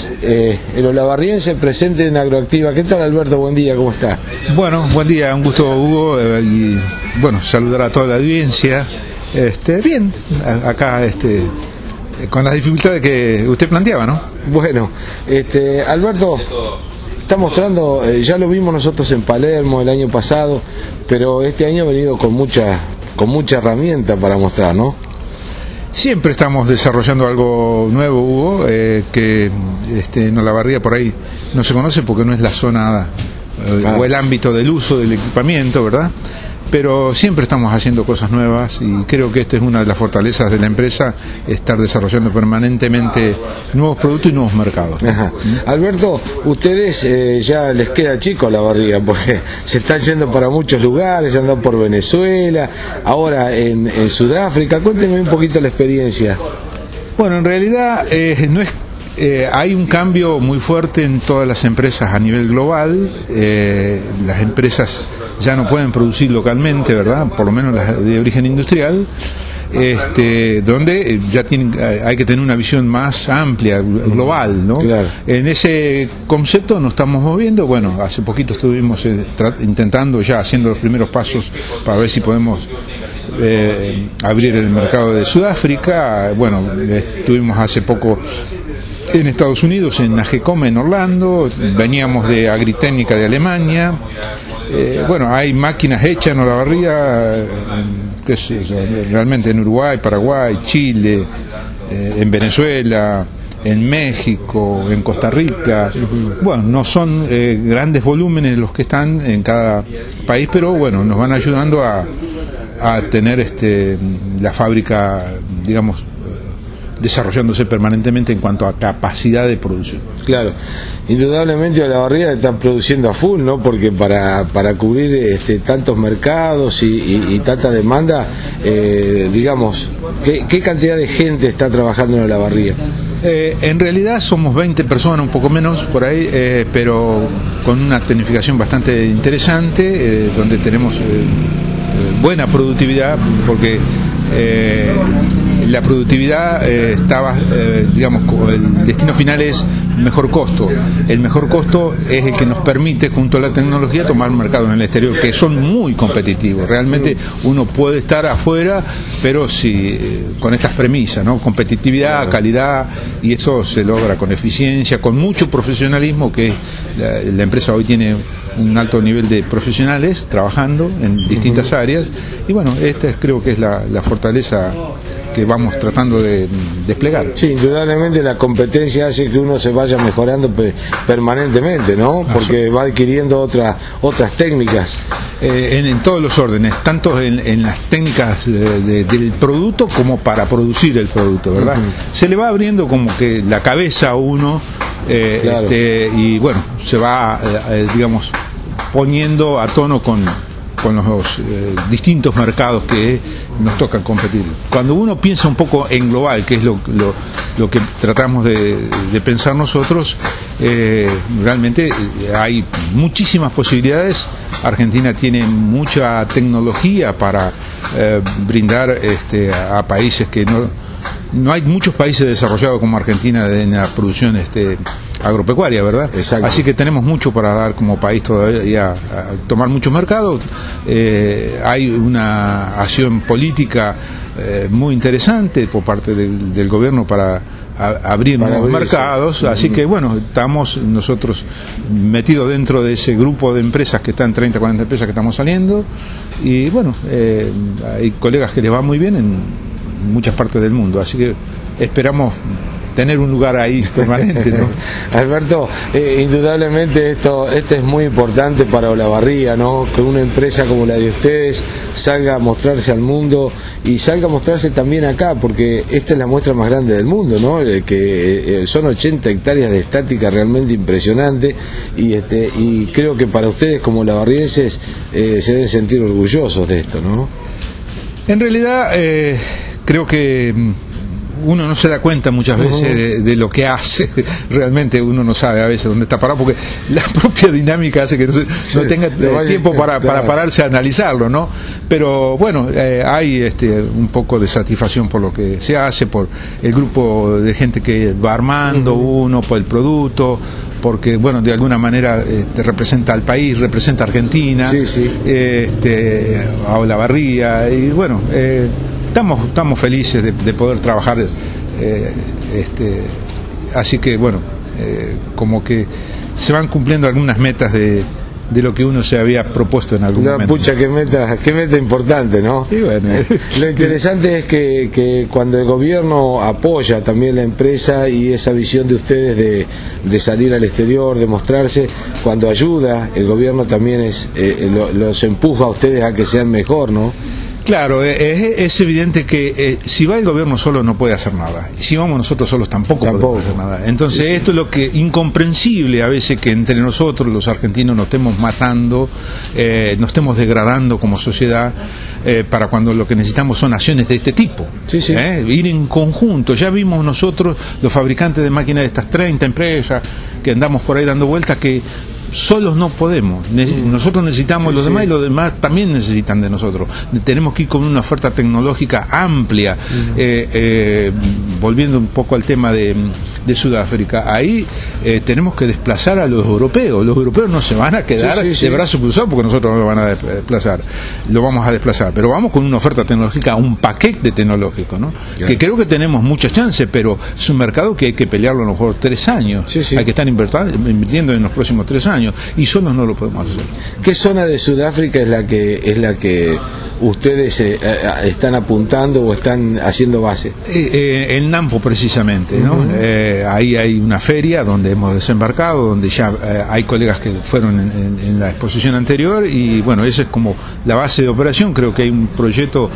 Ustedes, el olavarriense presente en Agroactiva. ¿Qué tal, Alberto? Buen día, ¿cómo está? Bueno, buen día, un gusto, Hugo, y bueno, saludar a toda la audiencia. Bien, acá con las dificultades que usted planteaba, ¿no? Bueno, Alberto, está mostrando, ya lo vimos nosotros en Palermo el año pasado, pero este año ha venido con mucha herramienta para mostrar, ¿no? Siempre estamos desarrollando algo nuevo, Hugo, que en Olavarría por ahí no se conoce porque no es la zona o el ámbito del uso del equipamiento, ¿verdad? Pero siempre estamos haciendo cosas nuevas y creo que esta es una de las fortalezas de la empresa, estar desarrollando permanentemente nuevos productos y nuevos mercados. Ajá. Alberto, ustedes ya les queda chico Olavarría, porque se están yendo para muchos lugares, se andan por Venezuela, ahora en Sudáfrica. Cuéntenme un poquito la experiencia. Bueno, en realidad no es hay un cambio muy fuerte en todas las empresas a nivel global. Las empresas ya no pueden producir localmente, ¿verdad? Por lo menos las de origen industrial, donde ya hay que tener una visión más amplia, global, ¿no? Claro. En ese concepto nos estamos moviendo. Bueno, hace poquito estuvimos intentando, ya haciendo los primeros pasos para ver si podemos abrir el mercado de Sudáfrica. Bueno, estuvimos hace poco en Estados Unidos, en AGCOM, en Orlando, veníamos de Agritécnica de Alemania. Bueno, hay máquinas hechas en Olavarría, realmente en Uruguay, Paraguay, Chile, en Venezuela, en México, en Costa Rica. Bueno, no son grandes volúmenes los que están en cada país, pero bueno, nos van ayudando a tener la fábrica, digamos, desarrollándose permanentemente en cuanto a capacidad de producción. Claro, indudablemente Olavarría está produciendo a full, ¿no? Porque para cubrir tantos mercados y tanta demanda, digamos, ¿qué cantidad de gente está trabajando en Olavarría? En realidad somos 20 personas, un poco menos por ahí, pero con una tecnificación bastante interesante, donde tenemos buena productividad, porque la productividad digamos, el destino final es mejor costo. El mejor costo es el que nos permite, junto a la tecnología, tomar mercados en el exterior, que son muy competitivos. Realmente uno puede estar afuera, pero con estas premisas, ¿no? Competitividad, calidad, y eso se logra con eficiencia, con mucho profesionalismo, que la empresa hoy tiene un alto nivel de profesionales trabajando en distintas áreas, y bueno, esta creo que es la fortaleza que vamos tratando de desplegar. Sí, indudablemente la competencia hace que uno se vaya mejorando permanentemente, ¿no? Porque va adquiriendo otras técnicas. En todos los órdenes, tanto en las técnicas del producto como para producir el producto, ¿verdad? Se le va abriendo como que la cabeza a uno, claro. Y bueno, se va, digamos, poniendo a tono con los distintos mercados que nos toca competir. Cuando uno piensa un poco en global, que es lo que tratamos de pensar nosotros, realmente hay muchísimas posibilidades. Argentina tiene mucha tecnología para brindar a países que no hay muchos países desarrollados como Argentina en la producción agropecuaria, ¿verdad? Exacto. Así que tenemos mucho para dar como país todavía, a tomar muchos mercados. Hay una acción política muy interesante por parte del gobierno para abrir nuevos mercados, así que bueno, estamos nosotros metidos dentro de ese grupo de empresas que están, 30, 40 empresas que estamos saliendo, y bueno, hay colegas que les va muy bien en muchas partes del mundo, así que esperamos tener un lugar ahí permanente, ¿no? Alberto, indudablemente esto es muy importante para Olavarría, ¿no? Que una empresa como la de ustedes salga a mostrarse al mundo y salga a mostrarse también acá, porque esta es la muestra más grande del mundo, ¿no? Que son 80 hectáreas de estática realmente impresionante, y creo que para ustedes como olavarrienses se deben sentir orgullosos de esto, ¿no? En realidad creo que uno no se da cuenta muchas veces de lo que hace. Realmente uno no sabe a veces dónde está parado, porque la propia dinámica hace que no tenga tiempo para pararse a analizarlo, ¿no? Pero bueno, hay un poco de satisfacción por lo que se hace, por el grupo de gente que va armando uno, por el producto, porque bueno, de alguna manera representa al país, representa a Argentina, a Olavarría, y bueno, estamos felices de poder trabajar, así que bueno, como que se van cumpliendo algunas metas de lo que uno se había propuesto en algún momento. Pucha, qué meta importante, ¿no? Y bueno, lo interesante es que cuando el gobierno apoya también la empresa y esa visión de ustedes de salir al exterior, de mostrarse, cuando ayuda, el gobierno también los empuja a ustedes a que sean mejor, ¿no? Claro, es evidente que si va el gobierno solo no puede hacer nada. Y si vamos nosotros solos tampoco podemos hacer nada. Entonces esto es lo que incomprensible a veces, que entre nosotros los argentinos nos estemos matando, nos estemos degradando como sociedad, para cuando lo que necesitamos son acciones de este tipo. Ir en conjunto. Ya vimos nosotros, los fabricantes de máquinas de estas 30 empresas que andamos por ahí dando vueltas, que solos no podemos. Nosotros necesitamos los demás, y los demás también necesitan de nosotros. Tenemos que ir con una oferta tecnológica amplia. Volviendo un poco al tema de Sudáfrica, ahí tenemos que desplazar a los europeos. Los europeos no se van a quedar de brazos cruzados porque nosotros no lo van a desplazar, lo vamos a desplazar, pero vamos con una oferta tecnológica, un paquete tecnológico, ¿no? Que creo que tenemos muchas chances, pero es un mercado que hay que pelearlo a lo mejor 3 años. Hay que estar invirtiendo en los próximos 3 años, y solos no lo podemos hacer. ¿Qué zona de Sudáfrica es la que ustedes están apuntando o están haciendo base? El Nampo, precisamente, ¿no? Ahí hay una feria donde hemos desembarcado, donde ya hay colegas que fueron en la exposición anterior, y bueno, esa es como la base de operación. Creo que hay un proyecto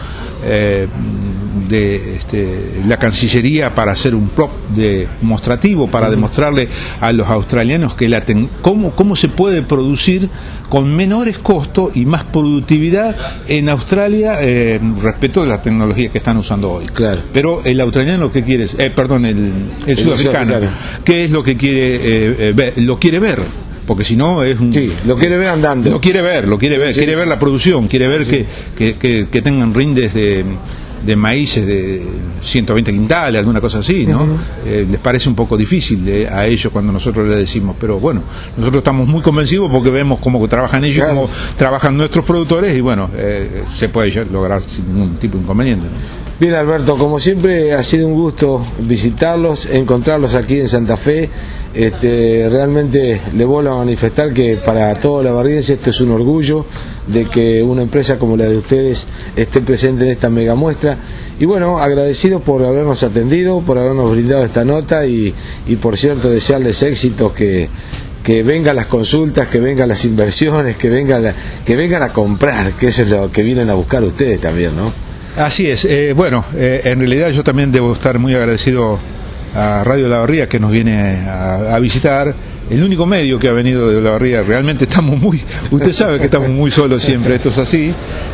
de la Cancillería para hacer un prop demostrativo, para demostrarle a los australianos que cómo se puede producir con menores costos y más productividad en Australia, respecto de la tecnología que están usando hoy. Claro. Pero el australiano lo que quiere es, el sudafricano, ¿qué es lo que quiere ver? Lo quiere ver. Porque si no es un... lo quiere ver andando. Lo quiere ver, quiere ver la producción, quiere ver que tengan rindes de maíces de 120 quintales, alguna cosa así, ¿no? Les parece un poco difícil a ellos cuando nosotros les decimos, pero bueno, nosotros estamos muy convencidos porque vemos cómo trabajan ellos, cómo trabajan nuestros productores, y bueno, se puede lograr sin ningún tipo de inconveniente, ¿no? Bien, Alberto, como siempre ha sido un gusto visitarlos, encontrarlos aquí en Santa Fe. Realmente le vuelvo a manifestar que para todo olavarriense esto es un orgullo de que una empresa como la de ustedes esté presente en esta mega muestra. Y bueno, agradecidos por habernos atendido, por habernos brindado esta nota, y por cierto desearles éxitos, que vengan las consultas, que vengan las inversiones, que vengan a comprar, que eso es lo que vienen a buscar ustedes también, ¿no? Así es. Bueno, en realidad yo también debo estar muy agradecido a Radio Olavarría, que nos viene a visitar. El único medio que ha venido de Olavarría. Realmente estamos usted sabe que estamos muy solos siempre, esto es así.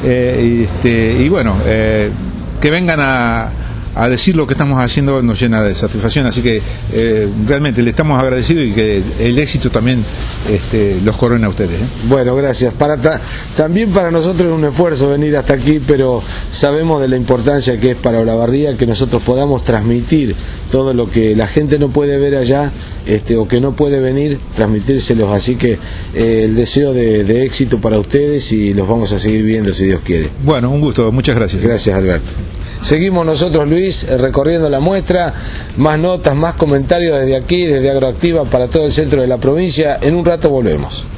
Y bueno, que vengan a decir lo que estamos haciendo nos llena de satisfacción, así que realmente le estamos agradecidos, y que el éxito también los corona a ustedes. Bueno, gracias. También para nosotros es un esfuerzo venir hasta aquí, pero sabemos de la importancia que es para Olavarría que nosotros podamos transmitir todo lo que la gente no puede ver allá, o que no puede venir, transmitírselos, así que el deseo de éxito para ustedes, y los vamos a seguir viendo si Dios quiere. Bueno, un gusto, muchas gracias. Gracias, Alberto. Seguimos nosotros, Luis, recorriendo la muestra, más notas, más comentarios desde aquí, desde Agroactiva para todo el centro de la provincia. En un rato volvemos.